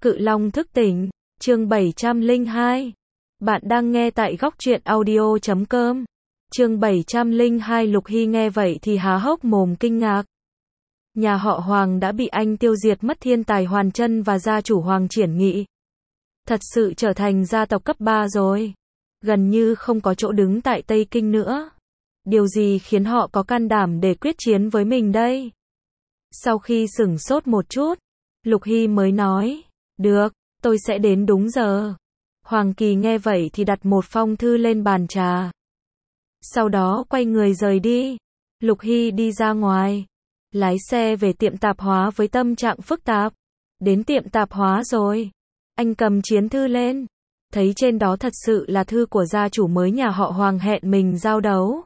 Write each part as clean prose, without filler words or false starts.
Cự Long thức tỉnh, chương 702. Bạn đang nghe tại góc truyện audio.com. Chương 702. Lục Hy nghe vậy thì há hốc mồm kinh ngạc. Nhà họ Hoàng đã bị anh tiêu diệt mất thiên tài Hoàn Chân và gia chủ Hoàng Triển Nghị. Thật sự trở thành gia tộc cấp 3 rồi. Gần như không có chỗ đứng tại Tây Kinh nữa. Điều gì khiến họ có can đảm để quyết chiến với mình đây? Sau khi sửng sốt một chút, Lục Hy mới nói, được, tôi sẽ đến đúng giờ. Hoàng Kỳ nghe vậy thì đặt một phong thư lên bàn trà. Sau đó quay người rời đi. Lục Hy đi ra ngoài, lái xe về tiệm tạp hóa với tâm trạng phức tạp. Đến tiệm tạp hóa rồi, anh cầm chiến thư lên, thấy trên đó thật sự là thư của gia chủ mới nhà họ Hoàng hẹn mình giao đấu.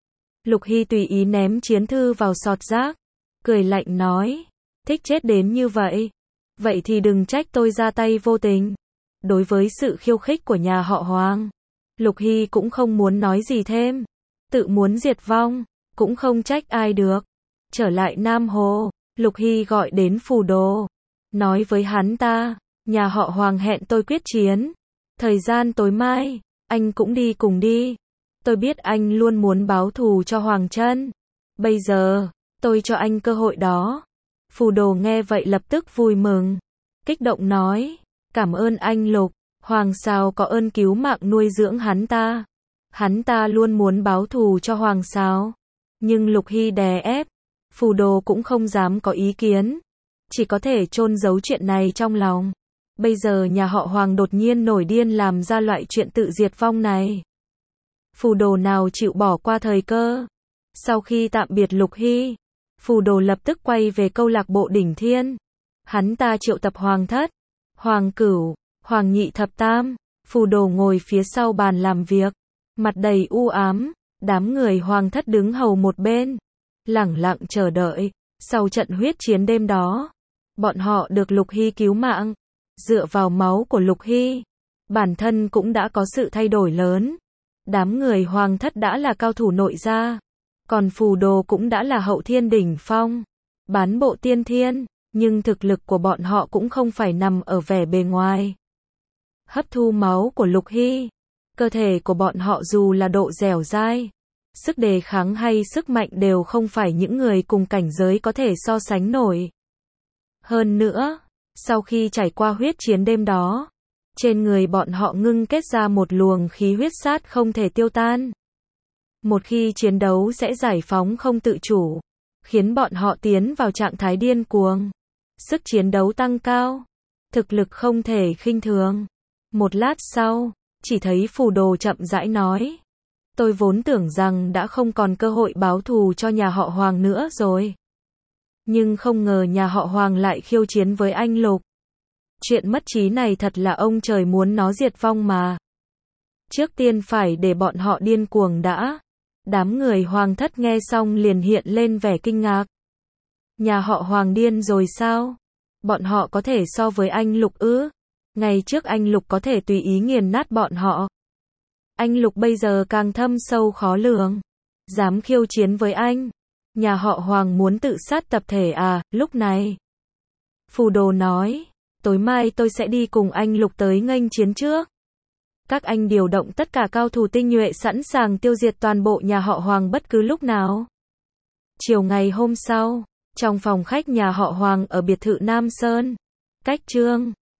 Lục Hy tùy ý ném chiến thư vào sọt rác, cười lạnh nói, thích chết đến như vậy. Vậy thì đừng trách tôi ra tay vô tình. Đối với sự khiêu khích của nhà họ Hoàng, Lục Hy cũng không muốn nói gì thêm. Tự muốn diệt vong, cũng không trách ai được. Trở lại Nam Hồ, Lục Hy gọi đến Phù Đồ, nói với hắn ta, nhà họ Hoàng hẹn tôi quyết chiến. Thời gian tối mai, anh cũng đi cùng đi. Tôi biết anh luôn muốn báo thù cho Hoàng Chân. Bây giờ, tôi cho anh cơ hội đó. Phù Đồ nghe vậy lập tức vui mừng, kích động nói, cảm ơn anh Lục, Hoàng Sào có ơn cứu mạng nuôi dưỡng hắn ta. Hắn ta luôn muốn báo thù cho Hoàng Sào. Nhưng Lục Hy đè ép, Phù Đồ cũng không dám có ý kiến, chỉ có thể chôn giấu chuyện này trong lòng. Bây giờ nhà họ Hoàng đột nhiên nổi điên làm ra loại chuyện tự diệt vong này. Phù Đồ nào chịu bỏ qua thời cơ. Sau khi tạm biệt Lục Hy, Phù Đồ lập tức quay về câu lạc bộ Đỉnh Thiên. Hắn ta triệu tập Hoàng Thất, Hoàng Cửu, Hoàng Nhị Thập Tam. Phù Đồ ngồi phía sau bàn làm việc, mặt đầy u ám. Đám người Hoàng Thất đứng hầu một bên, lẳng lặng chờ đợi. Sau trận huyết chiến đêm đó, bọn họ được Lục Hy cứu mạng. Dựa vào máu của Lục Hy, bản thân cũng đã có sự thay đổi lớn. Đám người Hoàng Thất đã là cao thủ nội gia, còn Phù Đồ cũng đã là hậu thiên đỉnh phong, bán bộ tiên thiên, nhưng thực lực của bọn họ cũng không phải nằm ở vẻ bề ngoài. Hấp thu máu của Lục Hy, cơ thể của bọn họ dù là độ dẻo dai, sức đề kháng hay sức mạnh đều không phải những người cùng cảnh giới có thể so sánh nổi. Hơn nữa, sau khi trải qua huyết chiến đêm đó, trên người bọn họ ngưng kết ra một luồng khí huyết sát không thể tiêu tan. Một khi chiến đấu sẽ giải phóng không tự chủ, khiến bọn họ tiến vào trạng thái điên cuồng. Sức chiến đấu tăng cao, thực lực không thể khinh thường. Một lát sau, chỉ thấy Phù Đồ chậm rãi nói, tôi vốn tưởng rằng đã không còn cơ hội báo thù cho nhà họ Hoàng nữa rồi. Nhưng không ngờ nhà họ Hoàng lại khiêu chiến với anh Lục. Chuyện mất trí này thật là ông trời muốn nó diệt vong mà. Trước tiên phải để bọn họ điên cuồng đã. Đám người Hoàng Thất nghe xong liền hiện lên vẻ kinh ngạc. Nhà họ Hoàng điên rồi sao? Bọn họ có thể so với anh Lục ư? Ngày trước anh Lục có thể tùy ý nghiền nát bọn họ. Anh Lục bây giờ càng thâm sâu khó lường. Dám khiêu chiến với anh. Nhà họ Hoàng muốn tự sát tập thể à? Lúc này, Phù Đồ nói, tối mai tôi sẽ đi cùng anh Lục tới nghênh chiến trước. Các anh điều động tất cả cao thủ tinh nhuệ sẵn sàng tiêu diệt toàn bộ nhà họ Hoàng bất cứ lúc nào. Chiều ngày hôm sau, trong phòng khách nhà họ Hoàng ở biệt thự Nam Sơn, cách Trương